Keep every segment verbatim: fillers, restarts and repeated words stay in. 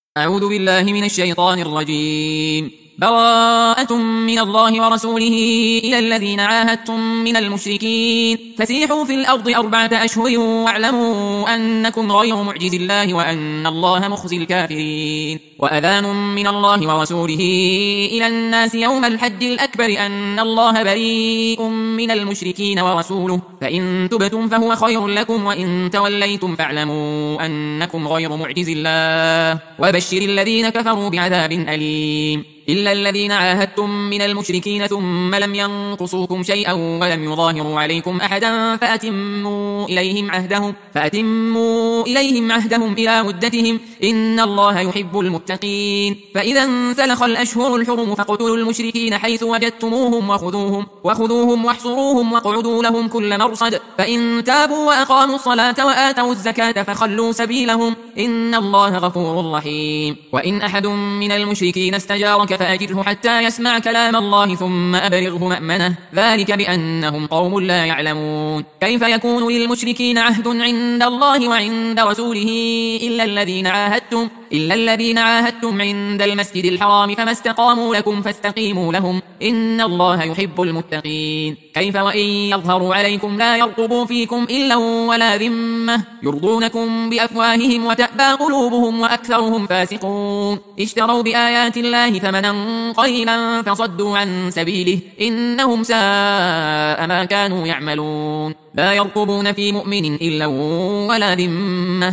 أعوذ بالله من الشيطان الرجيم. براءة من الله ورسوله إلى الذين عاهدتم من المشركين فسيحوا في الأرض أربعة أشهر واعلموا أنكم غير معجز الله وأن الله مخزي الكافرين. وأذان من الله ورسوله إلى الناس يوم الحج الأكبر أن الله بريء من المشركين ورسوله فإن تبتم فهو خير لكم وإن توليتم فاعلموا أنكم غير معجز الله وبشر الذين كفروا بعذاب أليم. إلا الذين عاهدتم من المشركين ثم لم ينقصوكم شيئا ولم يظاهروا عليكم أحدا فأتموا إليهم عهدهم, فأتموا إليهم عهدهم إلى مدتهم إن الله يحب المتقين. فإذا انسلخ الأشهر الحرم فاقتلوا المشركين حيث وجدتموهم وخذوهم, وخذوهم واحصروهم واقعدوا لهم كل مرصد فإن تابوا وأقاموا الصلاة وآتوا الزكاة فخلوا سبيلهم إن الله غفور رحيم. وإن أحد من المشركين استجارك فأجره حتى يسمع كلام الله ثم أبلغه مأمنه ذلك بأنهم قوم لا يعلمون. كيف يكون للمشركين عهد عند الله وعند رسوله إلا الذين عاهدتم إلا الذين عاهدتم عند المسجد الحرام فما استقاموا لكم فاستقيموا لهم إن الله يحب المتقين. كيف وإن يظهروا عليكم لا يرقبوا فيكم إلا ولا ذمة يرضونكم بأفواههم وتأبى قلوبهم وأكثرهم فاسقون. اشتروا بآيات الله ثمنا قليلا فصدوا عن سبيله إنهم ساء ما كانوا يعملون. لا يرقبون في مؤمن إلا ولا ذمة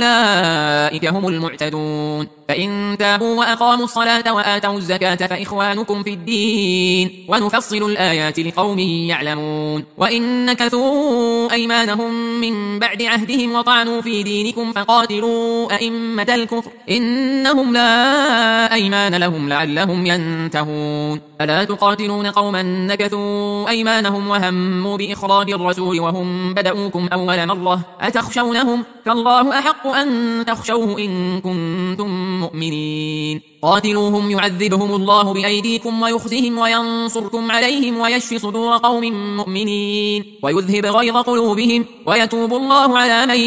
وأولئك هم المعتدون. فإن تابوا وأقاموا الصلاة وآتوا الزكاة فإخوانكم في الدين ونفصل الآيات لقوم يعلمون. وإن نكثوا أيمانهم من بعد عهدهم وطعنوا في دينكم فقاتلوا أئمة الكفر إنهم لا أيمان لهم لعلهم ينتهون. ألا تقاتلون قوما نكثوا أيمانهم وهموا بإخراج الرسول وهم بدؤوكم أول مرة أتخشونهم فالله أحق أن تخشوه إن كنتم مؤمنين. قاتلوهم يعذبهم الله بأيديكم ويخزهم وينصركم عليهم ويشفي صدور قوم مؤمنين ويذهب غيظ قلوبهم ويتوب الله على من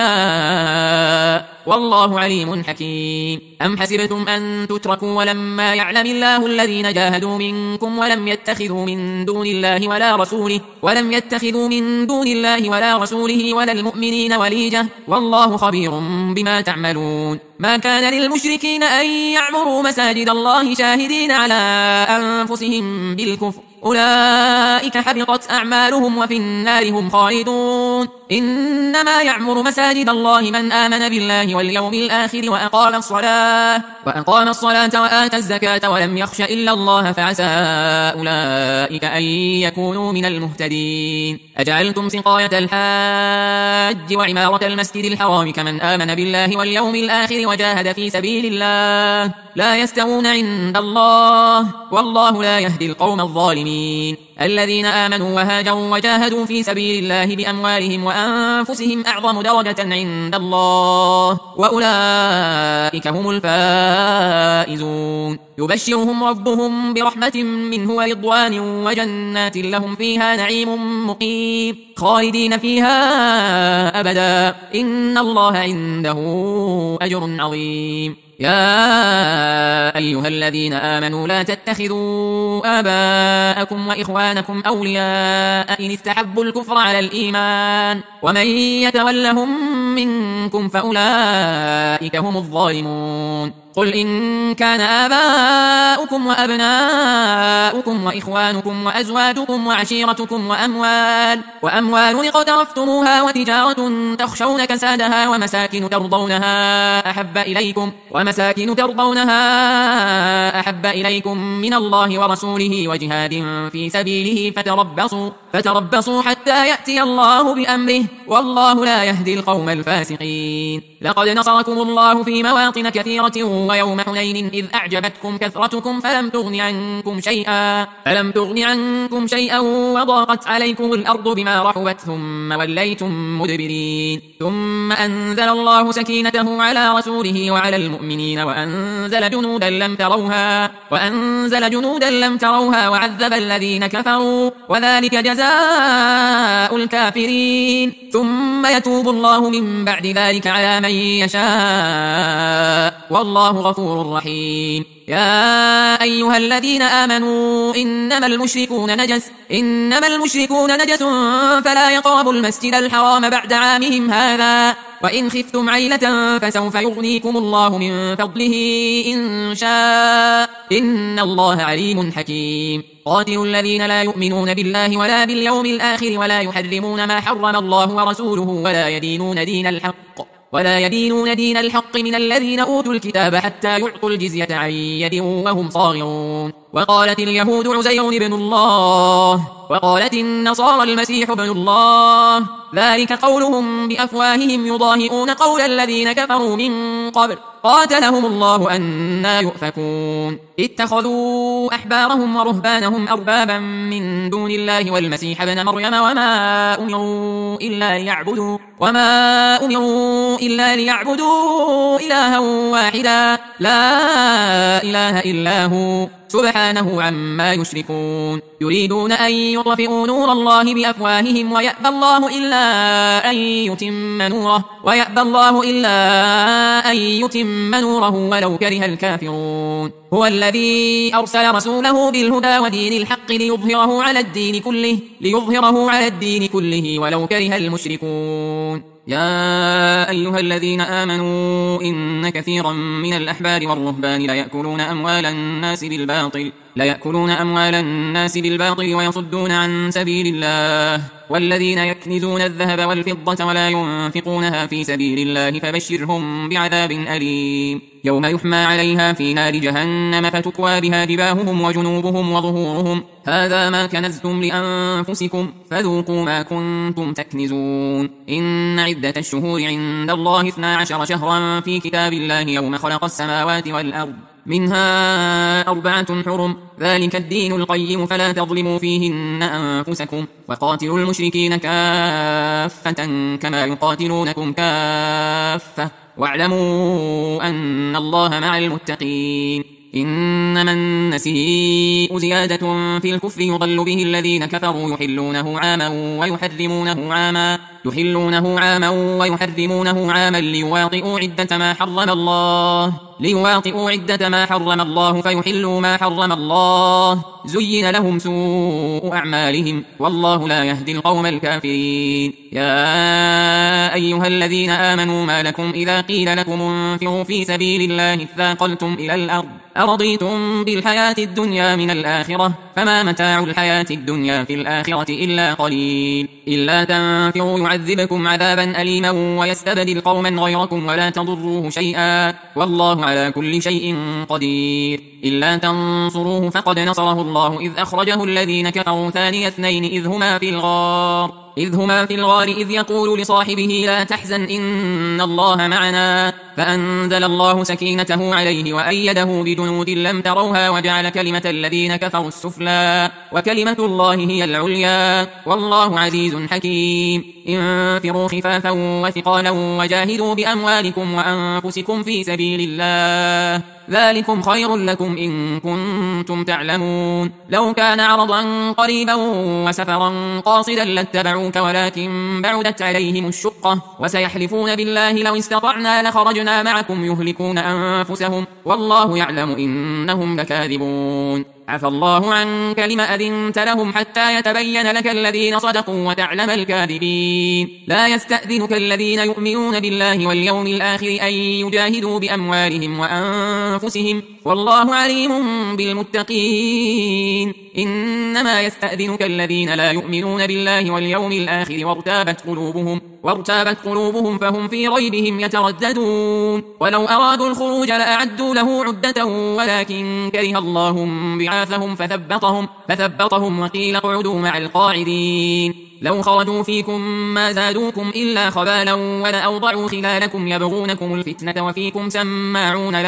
يشاء والله عليم حكيم. أم حسبتم أن تتركوا ولما يعلم الله الذين جاهدوا منكم ولم يتخذوا من دون الله ولا رسوله ولم يتخذوا من دون الله ولا رسوله ولا المؤمنين وليجة والله خبير بما تعملون. ما كان للمشركين أن يعمروا مساجد الله شاهدين على أنفسهم بالكفر أولئك حبطت أعمالهم وفي النار هم خالدون. إنما يعمر مساجد الله من آمن بالله واليوم الآخر وأقام الصلاة وأقام الصلاة وآتى الزكاة ولم يخش إلا الله فعسى أولئك أن يكونوا من المهتدين. أجعلتم سقاية الحاج وعمارة المسجد الحرام كمن آمن بالله واليوم الآخر وجاهد في سبيل الله لا يستوون عند الله والله لا يهدي القوم الظالمين. الذين آمنوا وهاجروا وجاهدوا في سبيل الله بأموالهم وأنفسهم أعظم درجة عند الله وأولئك هم الفائزون. يبشرهم ربهم برحمة منه ورضوان وجنات لهم فيها نعيم مقيم خالدين فيها أبدا إن الله عنده أجر عظيم. يا أيها الذين آمنوا لا تتخذوا آباءكم وإخوانكم أولياء إن استحبوا الكفر على الإيمان ومن يتولهم منكم فأولئك هم الظالمون. قل إن كان آباؤكم وأبناؤكم وإخوانكم وأزواجكم وعشيرتكم وأموال وأموال اقترفتموها وتجارة تخشون كسادها ومساكن ترضونها أحب إليكم ومساكن ترضونها أحب إليكم من الله ورسوله وجهاد في سبيله فتربصوا فتربصوا حتى يأتي الله بأمره والله لا يهدي القوم الفاسقين. لقد نصركم الله في مواطن كثيرة ويوم حنين إذ أعجبتكم كثرتكم فلم تغن عنكم شيئا فلم تغن عنكم شيئا وضاقت عليكم الأرض بما رحبت ثم وليتم مدبرين. ثم أنزل الله سكينته على رسوله وعلى المؤمنين وأنزل جنودا لم تروها وأنزل جنودا لم تروها وعذب الذين كفروا وذلك جزاء الكافرين. ثم يتوب الله من بعد ذلك على من يشاء والله غفور رحيم. يا أيها الذين آمنوا إنما المشركون نجس إنما المشركون نجس فلا يقربوا المسجد الحرام بعد عامهم هذا وإن خفتم عيلة فسوف يغنيكم الله من فضله إن شاء إن الله عليم حكيم. قاتلوا الذين لا يؤمنون بالله ولا باليوم الآخر ولا يحرمون ما حرم الله ورسوله ولا يدينون دين الحق ولا يدينون دين الحق من الذين أوتوا الكتاب حتى يعطوا الجزية عن يد وهم صاغرون. وقالت اليهود عزير بن الله وقالت النصارى المسيح ابن الله ذلك قولهم بأفواههم يضاهئون قول الذين كفروا من قبل قاتلهم الله أنى يؤفكون. اتخذوا أحبارهم ورهبانهم أربابا من دون الله والمسيح ابن مريم وما أمروا إلا ليعبدوا وما أمروا إلا ليعبدوا إلها واحدا لا إله إلا هو سبحانه عما يشركون. يريدون أن يطفئوا نور الله بأفواههم ويأبى الله إلا أن يتم نوره ويأبى الله إلا أن يتم نوره ولو كره الكافرون. هو الذي أرسل رسوله بالهدى ودين الحق ليظهره على الدين كله ليظهره على الدين كله ولو كره المشركون. يا أيها الذين آمنوا إن كثيرا من الأحبار والرهبان ليأكلون أموال الناس بالباطل ليأكلون أموال الناس بالباطل ويصدون عن سبيل الله والذين يكنزون الذهب والفضة ولا ينفقونها في سبيل الله فبشرهم بعذاب أليم. يوم يحمى عليها في نار جهنم فتكوى بها جباههم وجنوبهم وظهورهم هذا ما كنزتم لأنفسكم فذوقوا ما كنتم تكنزون. إن عدة الشهور عند الله اثنا عشر شهرا في كتاب الله يوم خلق السماوات والأرض منها أربعة حرم ذلك الدين القيم فلا تظلموا فيهن أنفسكم وقاتلوا المشركين كافة كما يقاتلونكم كافة واعلموا أن الله مع المتقين. إنما النسيء زيادة في الكفر يضل به الذين كفروا يحلونه عاما ويحرمونه عاما يحلونه عاما ويحرمونه عاما ليواطئوا عدة ما حرم الله ليواطئوا عدة ما حرم الله فيحلوا ما حرم الله زين لهم سوء أعمالهم والله لا يهدي القوم الكافرين. يا أيها الذين آمنوا ما لكم إذا قيل لكم انفروا في سبيل الله اثاقلتم إلى الأرض أرضيتم بالحياة الدنيا من الآخرة فما متاع الحياة الدنيا في الآخرة إلا قليل. إلا تنفروا يعذبكم عذابا أليما ويستبدل قوما غيركم ولا تضروه شيئا والله على كل شيء قدير. إلا تنصروه فقد نصره الله إذ أخرجه الذين كفروا ثاني اثنين إذ هما في الغار إذ هما في الغار إذ يقول لصاحبه لا تحزن إن الله معنا فأنزل الله سكينته عليه وأيده بجنود لم تروها وجعل كلمة الذين كفروا السفلى وكلمة الله هي العليا والله عزيز حكيم. انفروا خفافا وثقالا وجاهدوا بأموالكم وأنفسكم في سبيل الله ذلكم خير لكم إن كنتم تعلمون. لو كان عرضا قريبا وسفرا قاصدا لاتبعوك ولكن بعدت عليهم الشقة وسيحلفون بالله لو استطعنا لخرجنا معكم يهلكون أنفسهم والله يعلم إنهم لكاذبون. عفى الله عنك لما أذنت لهم حتى يتبين لك الذين صدقوا وتعلم الكاذبين. لا يستأذنك الذين يؤمنون بالله واليوم الآخر أن يجاهدوا بأموالهم وأنفسهم والله عليم بالمتقين. إنما يستأذنك الذين لا يؤمنون بالله واليوم الآخر وارتابت قلوبهم وارتابت قلوبهم فهم في ريبهم يترددون. ولو أرادوا الخروج لأعدوا له عدة ولكن كره الله بعاثهم فثبطهم فثبطهم وقيل اقعدوا مع القاعدين. لو خرجوا فيكم ما زادوكم إلا خبالا ولأوضعوا خلالكم يبغونكم الفتنة وفيكم سماعون لهم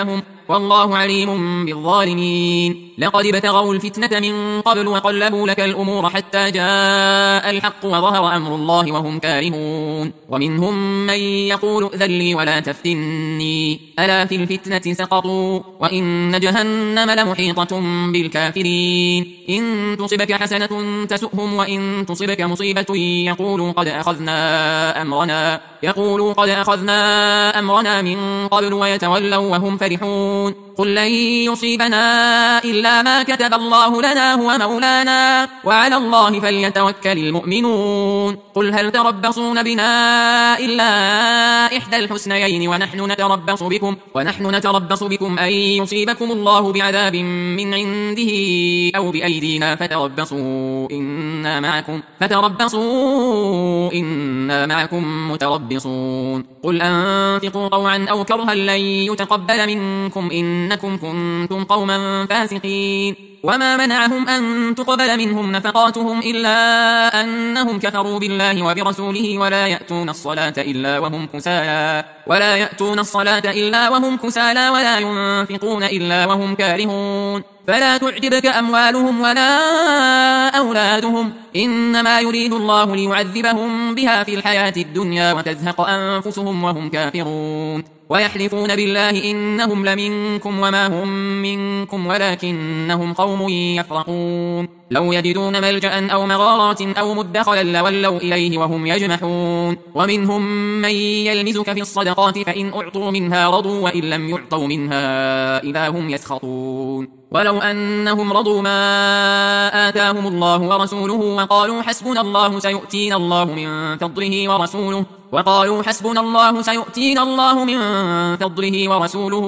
والله عليم بالظالمين. لقد ابتغوا الفتنة من قبل وقلبوا لك الأمور حتى جاء الحق وظهر أمر الله وهم كارهون. ومنهم من يقول ائذن لي ولا تفتني ألا في الفتنة سقطوا وإن جهنم لمحيطة بالكافرين. إن تصبك حسنة تسؤهم وإن تصبك مصيبة يقولوا قد أخذنا أمرنا يقولوا قد أخذنا أمرنا من قبل ويتولوا وهم فرحون. قل لن يصيبنا إلا ما كتب الله لنا هو مولانا وعلى الله فليتوكل المؤمنون. قل هل تربصون بنا إلا إحدى الحسنيين ونحن نتربص بكم ونحن نتربص بكم أن يصيبكم الله بعذاب من عنده أو بأيدينا فتربصوا إنا معكم فتربصوا إنا معكم متربصون. قل أنفقوا طوعا أو كرها لن يتقبل منكم إنكم كنتم قوما فاسقين. وما منعهم أن تقبل منهم نفقاتهم إلا أنهم كفروا بالله وبرسوله ولا يأتون الصلاة إلا وهم كسالى ولا يأتون الصلاة إلا وهم كسالى ولا ينفقون إلا وهم كارهون. فلا تعجبك أموالهم ولا أولادهم إنما يريد الله ليعذبهم بها في الحياة الدنيا وتزهق أنفسهم وهم كافرون. ويحلفون بالله إنهم لمنكم وما هم منكم ولكنهم قوم يفرقون. لو يجدون ملجأ أو مغارات أو مدخلا لولوا إليه وهم يجمحون. ومنهم من يلمزك في الصدقات فإن أعطوا منها رضوا وإن لم يعطوا منها إذا هم يسخطون. ولو أنهم رضوا ما آتاهم الله ورسوله وقالوا حسبنا الله سيؤتينا الله من فضله ورسوله وقالوا حسبنا الله سيؤتينا الله من فضله ورسوله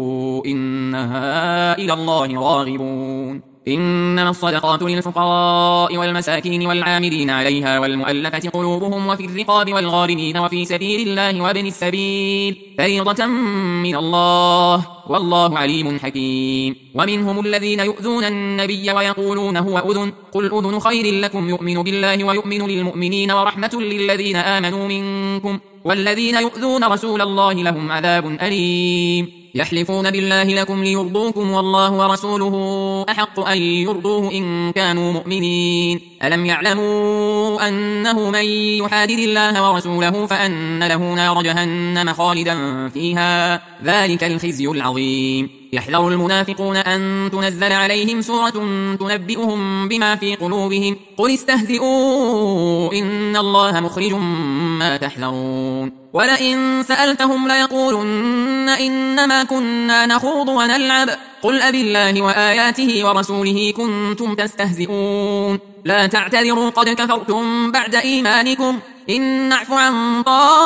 إنها إلى الله راغبون. إنما الصدقات للفقراء والمساكين والعاملين عليها والمؤلفة قلوبهم وفي الرقاب والغارمين وفي سبيل الله وابن السبيل فريضة من الله والله عليم حكيم. ومنهم الذين يؤذون النبي ويقولون هو أذن قل أذن خير لكم يؤمن بالله ويؤمن للمؤمنين ورحمة للذين آمنوا منكم والذين يؤذون رسول الله لهم عذاب أليم. يحلفون بالله لكم ليرضوكم والله ورسوله أحق أن يرضوه إن كانوا مؤمنين. ألم يعلموا أنه من يحادد الله ورسوله فأن له نار جهنم خالدا فيها ذلك الخزي العظيم. يحذر المنافقون أن تنزل عليهم سورة تنبئهم بما في قلوبهم قل استهزئوا إن الله مخرج ما تحذرون. ولئن سألتهم ليقولن إنما كنا نخوض ونلعب قل أبالله وآياته ورسوله كنتم تستهزئون لا تعتذروا قد كفرتم بعد إيمانكم إن نعف عن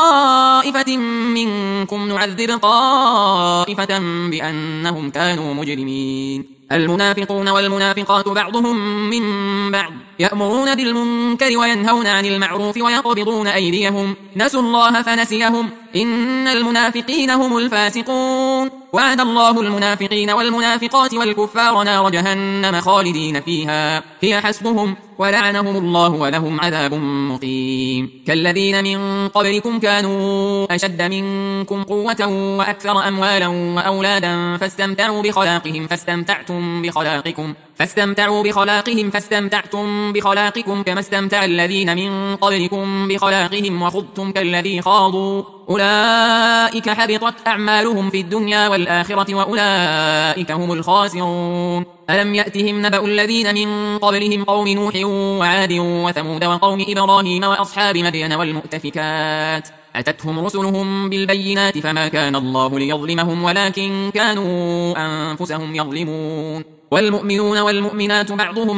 طائفة منكم نعذب طائفة بأنهم كانوا مجرمين. المنافقون والمنافقات بعضهم من بعض يأمرون بالمنكر وينهون عن المعروف ويقبضون أيديهم نسوا الله فنسيهم إن المنافقين هم الفاسقون. وعد الله المنافقين والمنافقات والكفار نار جهنم خالدين فيها هي حسبهم ولعنهم الله ولهم عذاب مقيم. كالذين من قبلكم كانوا أشد منكم قوة وأكثر أموالا وأولادا فاستمتعوا بخلاقهم فاستمتعتم بخلاقكم فاستمتعوا بخلاقهم فاستمتعتم بخلاقكم كما استمتع الذين من قبلكم بخلاقهم وخضتم كالذي خاضوا أولئك حبطت أعمالهم في الدنيا والآخرة وأولئك هم الخاسرون. ألم يأتهم نبأ الذين من قبلهم قوم نوح وعاد وثمود وقوم إبراهيم وأصحاب مدين والمؤتفكات أتتهم رسلهم بالبينات فما كان الله ليظلمهم ولكن كانوا أنفسهم يظلمون. والمؤمنون والمؤمنات بعضهم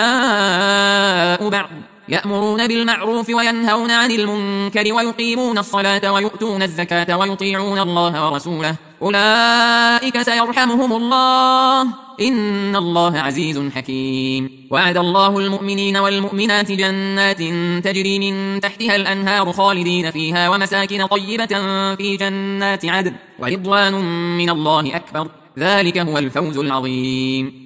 أولياء بعض يأمرون بالمعروف وينهون عن المنكر ويقيمون الصلاة ويؤتون الزكاة ويطيعون الله ورسوله أولئك سيرحمهم الله إن الله عزيز حكيم. وعد الله المؤمنين والمؤمنات جنات تجري من تحتها الأنهار خالدين فيها ومساكن طيبة في جنات عدن ورضوان من الله أكبر ذلك هو الفوز العظيم.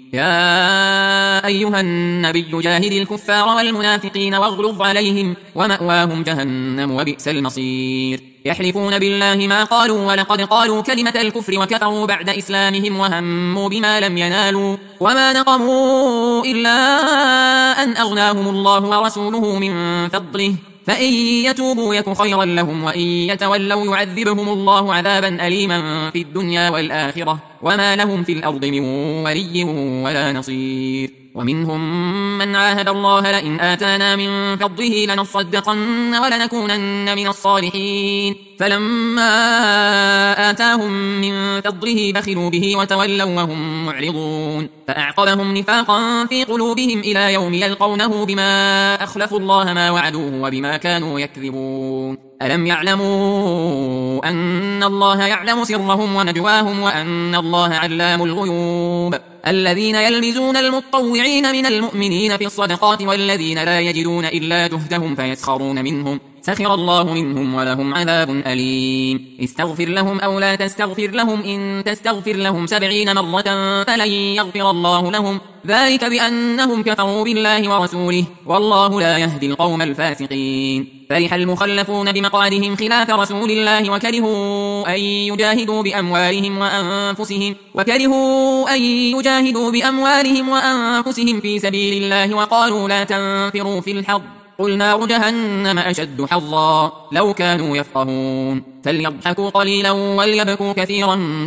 يا أيها النبي جاهد الكفار والمنافقين واغلظ عليهم ومأواهم جهنم وبئس المصير يحلفون بالله ما قالوا ولقد قالوا كلمة الكفر وكفروا بعد إسلامهم وهموا بما لم ينالوا وما نقموا إلا أن أغناهم الله ورسوله من فضله فإن يتوبوا يك خيرا لهم وإن يتولوا يعذبهم الله عذابا أليما في الدنيا والآخرة وما لهم في الأرض من ولي ولا نصير ومنهم من عاهد الله لئن آتانا من فضله لنصدقن ولنكونن من الصالحين فلما آتاهم من فضله بخلوا به وتولوا وهم معرضون فأعقبهم نفاقا في قلوبهم إلى يوم يلقونه بما أخلفوا الله ما وعدوه وبما كانوا يكذبون ألم يعلموا أن الله يعلم سرهم ونجواهم وأن الله علام الغيوب الذين يلمزون المطوعين من المؤمنين في الصدقات والذين لا يجدون إلا جهدهم فيسخرون منهم سخر الله منهم ولهم عذاب أليم استغفر لهم أو لا تستغفر لهم إن تستغفر لهم سبعين مرة فلن يغفر الله لهم ذلك بأنهم كفروا بالله ورسوله والله لا يهدي القوم الفاسقين فرح المخلفون بمقعدهم خلاف رسول الله وكرهوا أن يجاهدوا بأموالهم وأنفسهم وكرهوا أن يجاهدوا بأموالهم وأنفسهم في سبيل الله وقالوا لا تنفروا في الحرب قل نار جهنم أشد حظا لو كانوا يفقهون فليضحكوا قليلا وليبكوا كثيرا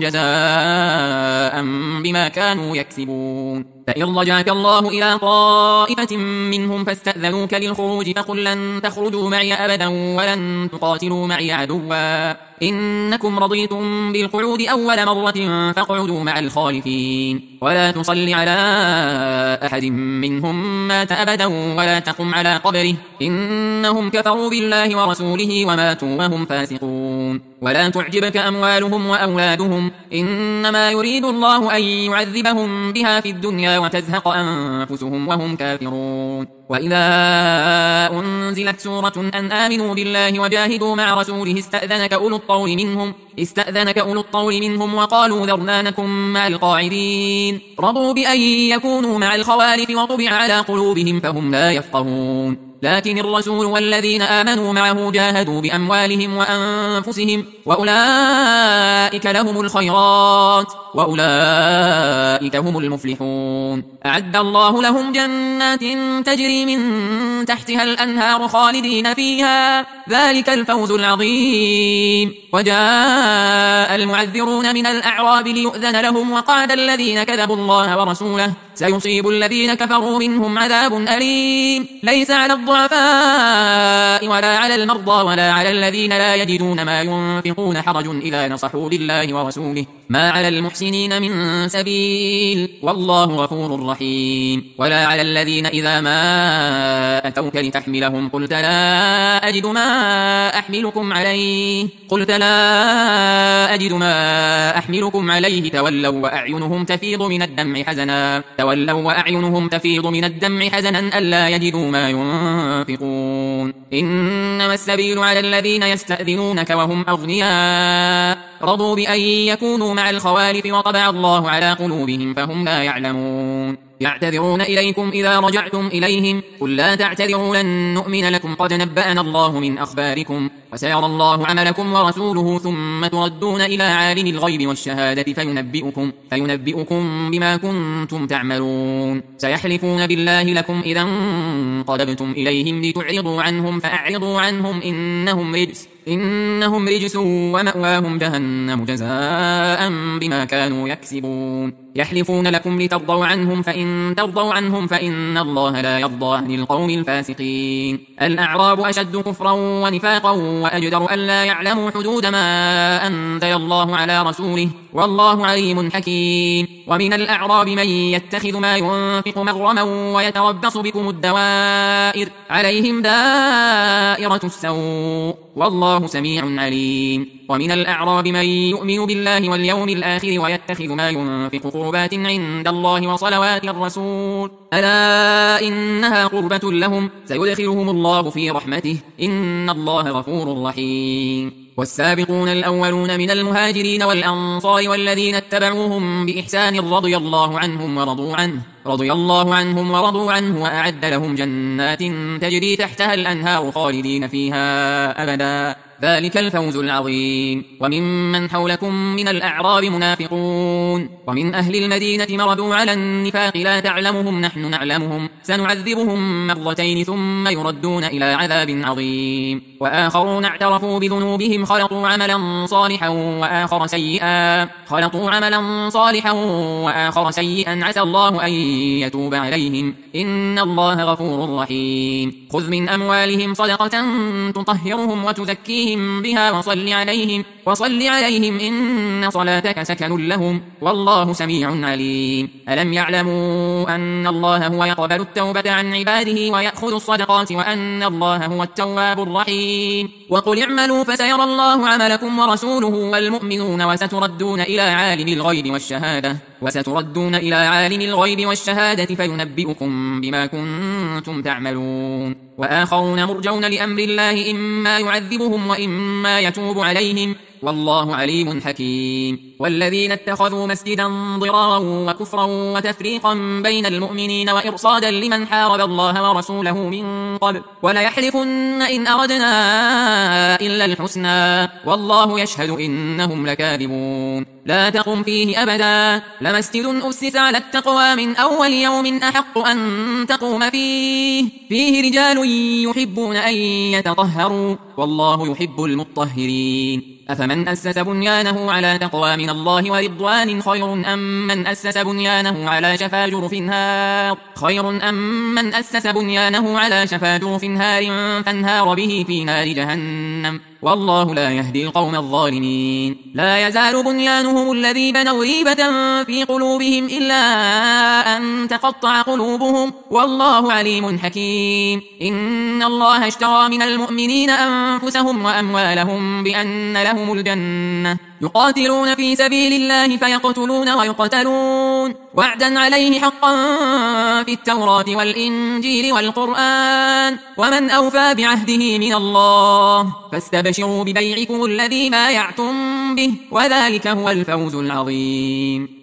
جزاء بما كانوا يكسبون فإن رجعك الله إلى طائفة منهم فاستأذنوك للخروج فقل لن تخرجوا معي أبدا ولن تقاتلوا معي عدوا إنكم رضيتم بالقعود أول مرة فاقعدوا مع الخالفين ولا تصل على أحد منهم مات أبدا ولا تقم على قبره إنهم كفروا بالله ورسوله وماتوا وهم فاسقون ولا تعجبك أموالهم وأولادهم إنما يريد الله أن يعذبهم بها في الدنيا وتزهق أنفسهم وهم كافرون وإذا أنزلت سورة أن آمنوا بالله وجاهدوا مع رسوله استأذنك أولو الطول منهم استأذنك أولو الطول منهم وقالوا ذرنا نكن مع القاعدين رضوا بأن يكونوا مع الخوالف وطبع على قلوبهم فهم لا يفقهون لكن الرسول والذين آمنوا معه جاهدوا بأموالهم وأنفسهم وأولئك لهم الخيرات وأولئك هم المفلحون أعد الله لهم جنات تجري من تحتها الأنهار خالدين فيها ذلك الفوز العظيم وجاء المعذرون من الأعراب ليؤذن لهم وقعد الذين كذبوا الله ورسوله سيصيب الذين كفروا منهم عذاب أليم ليس على الضعفاء ولا على المرضى ولا على الذين لا يجدون ما ينفقون حرج إذا نصحوا لله ورسوله ما على المحسنين من سبيل والله غفور رحيم ولا على الذين إذا ما أتوك لتحملهم قلت لا أجد ما أحملكم عليه قلت لا أجد ما أحملكم عليه تولوا وأعينهم تفيض من الدمع حزنا تولوا وأعينهم تفيض من الدمع حزنا ألا يجدوا ما ينفقون إنما السبيل على الذين يستأذنونك وهم أغنياء رضوا بأن يكونوا مع الخوالف وطبع الله على قلوبهم فهم لا يعلمون يعتذرون إليكم إذا رجعتم إليهم قل لا تعتذروا لن نؤمن لكم قد نبأنا الله من أخباركم وسيرى الله عملكم ورسوله ثم تردون إلى عالم الغيب والشهادة فينبئكم, فينبئكم بما كنتم تعملون سيحلفون بالله لكم إذا انقلبتم إليهم لتعرضوا عنهم فأعرضوا عنهم إنهم رجس إنهم رجس ومأواهم جهنم جزاء بما كانوا يكسبون يحلفون لكم لترضوا عنهم فإن ترضوا عنهم فإن الله لا يرضى عن القوم الفاسقين الأعراب أشد كفرا ونفاقا وأجدر أن لا يعلموا حدود ما أنزل الله على رسوله والله عليم حكيم ومن الأعراب من يتخذ ما ينفق مغرما ويتربص بكم الدوائر عليهم دائرة السوء والله سميع عليم ومن الأعراب من يؤمن بالله واليوم الآخر ويتخذ ما ينفق قربات عند الله وصلوات الرسول ألا إنها قربة لهم سيدخلهم الله في رحمته إن الله غفور رحيم. والسابقون الأولون من المهاجرين والأنصار والذين اتبعوهم بإحسان رضي الله عنهم ورضوا عنه رضي الله عنهم ورضوا عنه وأعد لهم جنات تجري تحتها الأنهار خالدين فيها أبدا ذلك الفوز العظيم. وممن حولكم من الأعراب منافقون ومن أهل المدينة مردوا على النفاق لا تعلمهم نحن نعلمهم سنعذبهم مرتين ثم يردون إلى عذاب عظيم. وآخرون اعترفوا بذنوبهم خلطوا عملا صالحا وآخر سيئا خلطوا عملا صالحا وآخر سيئا عسى الله أن يتوب عليهم إن الله غفور رحيم. خذ من أموالهم صدقة تطهرهم وتزكيهم بها وصل عليهم وصل عليهم إن صلاتك سكن لهم والله سميع عليم. ألم يعلموا أن الله هو يقبل التوبة عن عباده ويأخذ الصدقات وأن الله هو التواب الرحيم. وقل اعملوا فسيرى الله عملكم ورسوله والمؤمنون وستردون إلى عالم الغيب والشهادة وستردون إلى عالم الغيب والشهادة فينبئكم بما كنتم تعملون. وآخرون مرجون لأمر الله إما يعذبهم وإما يتوب عليهم والله عليم حكيم. والذين اتخذوا مسجدا ضرارا وكفرا وتفريقا بين المؤمنين وإرصادا لمن حارب الله ورسوله من قبل وليحلفن إن أردنا إلا الحسنى والله يشهد إنهم لكاذبون. لا تقم فيه أبدا لمسجد أسس على التقوى من أول يوم أحق أن تقوم فيه فيه رجال يحبون أن يتطهروا والله يحب المطهرين. أفمن أسس بنيانه على تقوى من الله ورضوان خير أم من أسس بنيانه على شفا جرف هار خير أم من أسس بنيانه على شفا جرف هار فانهار به في نار جهنم والله لا يهدي القوم الظالمين. لا يزال بنيانهم الذي بنوا ريبة في قلوبهم إلا أن تقطع قلوبهم والله عليم حكيم. إن الله اشترى من المؤمنين أنفسهم وأموالهم بأن لهم الجنة يقاتلون في سبيل الله فيقتلون ويقتلون وعدا عليه حقا في التوراة والإنجيل والقرآن ومن أوفى بعهده من الله فاستبشروا ببيعكم الذي بايعتم به وذلك هو الفوز العظيم.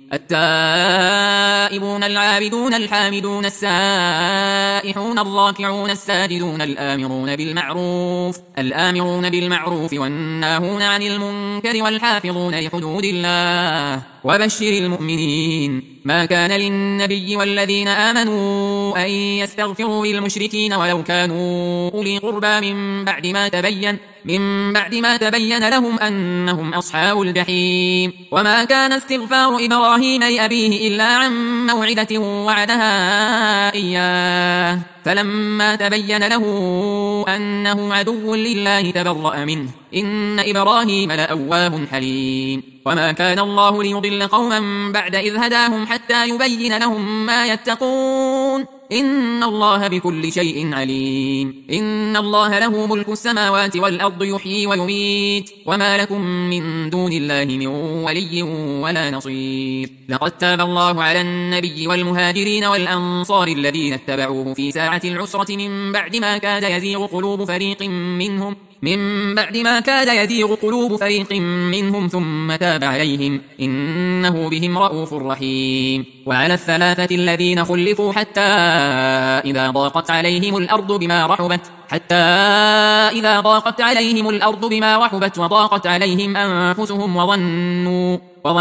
التائبون العابدون الحامدون السائحون الراكعون الساجدون الآمرون بالمعروف الآمرون بالمعروف والناهون عن المنكر والحافظون لحدود الله وبشر المؤمنين. ما كان للنبي والذين آمنوا أن يستغفروا للمشركين ولو كانوا أولي قربى من بعد ما تبين من بعد ما تبين لهم أنهم أصحاب الجحيم. وما كان استغفار إبراهيم لأبيه إلا عن موعدة وعدها إياه فلما تبين له أنه عدو لله تبرأ منه إن إبراهيم لأواه حليم. وما كان الله ليضل قوما بعد إذ هداهم حتى يبين لهم ما يتقون إن الله بكل شيء عليم. إن الله له ملك السماوات والأرض يحيي ويميت وما لكم من دون الله من ولي ولا نصير. لقد تاب الله على النبي والمهاجرين والأنصار الذين اتبعوه في ساعة العسرة من بعد ما كاد يزيغ قلوب فريق منهم من بعد ما كاد يزيغ قلوب فريق منهم ثم تاب عليهم إنه بهم رؤوف رحيم. وعلى الثلاثة الذين خلفوا حتى إذا ضاقت عليهم الأرض بما رحبت حتى إذا ضاقت عليهم الأرض بما رحبت وضاقت عليهم أنفسهم وظنوا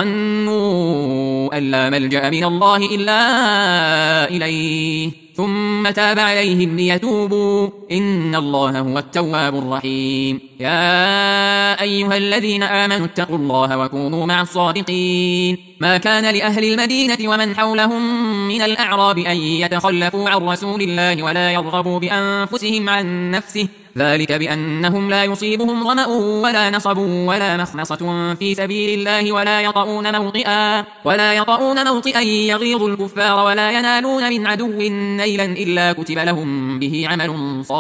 وظنوا أن لا ملجأ من الله إلا إليه ثم تاب عليهم ليتوبوا إن الله هو التواب الرحيم. يا أيها الذين آمنوا اتقوا الله وكونوا مع الصادقين. ما كان لأهل المدينة ومن حولهم من الأعراب أن يتخلفوا عن رسول الله ولا يرغبوا بأنفسهم عن نفسه ذلك بأنهم لا يصيبهم ظمأ ولا نصب ولا مخمصة في سبيل الله ولا يطؤون موطئا ولا يطؤون موطئا يغيظ الكفار ولا ينالون من عدو نيلا إلا كتب لهم به عمل صالح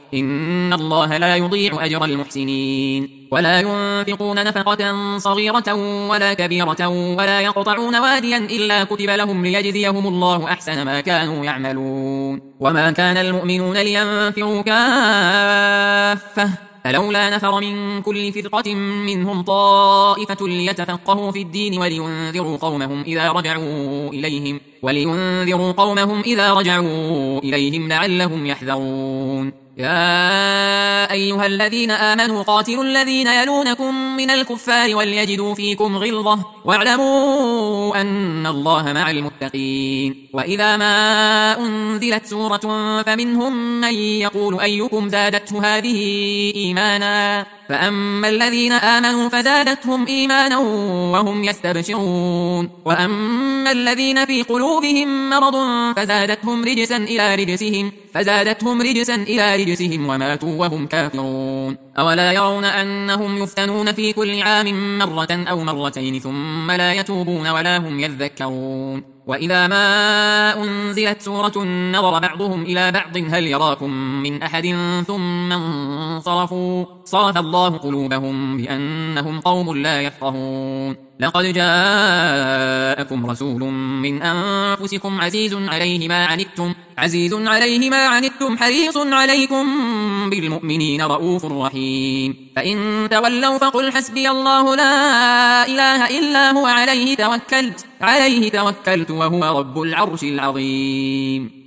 إن الله لا يضيع أجر المحسنين ولا ينفقون نفقة صغيرة ولا كبيرة ولا يقطعون واديا إلا كتب لهم ليجزيهم الله أحسن ما كانوا يعملون وما كان المؤمنون لينفروا كافة فلولا نفر من كل فرقة منهم طائفة ليتفقهوا في الدين ولينذروا قومهم إذا رجعوا إليهم ولينذروا قومهم إذا رجعوا إليهم لعلهم يحذرون يا أيها الذين آمنوا قاتلوا الذين يلونكم من الكفار وليجدوا فيكم غلظة واعلموا أن الله مع المتقين وإذا ما أنزلت سورة فمنهم من يقول أيكم زادته هذه إيمانا فأما الذين آمنوا فزادتهم إيمانا وهم يستبشرون وأما الذين في قلوبهم مرض فزادتهم رجسا إلى رجسهم فزادتهم رجسا إلى رجسهم وماتوا وهم كافرون أولا يرون أنهم يفتنون في كل عام مرة أو مرتين ثم لا يتوبون ولا هم يذكرون وإذا ما أنزلت سورة نظر بعضهم إلى بعض هل يراكم من أحد ثم انصرفوا صرف الله قلوبهم بأنهم قوم لا يفقهون لقد جاءكم رسول من أنفسكم عزيز عليه ما عنتم عزيز عليه ما عنتم حريص عليكم بالمؤمنين رؤوف رحيم فإن تولوا فقل حسبي الله لا إله إلا هو عليه توكلت عليه توكلت وهو رب العرش العظيم